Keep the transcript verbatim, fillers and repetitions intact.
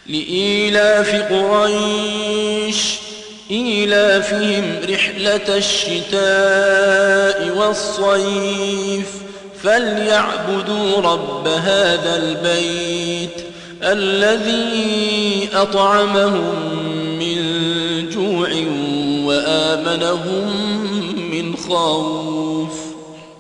لإيلاف قريش إيلافهم رحلة الشتاء والصيف فليعبدوا رب هذا البيت الذي أطعمهم من جوع وآمنهم من خوف.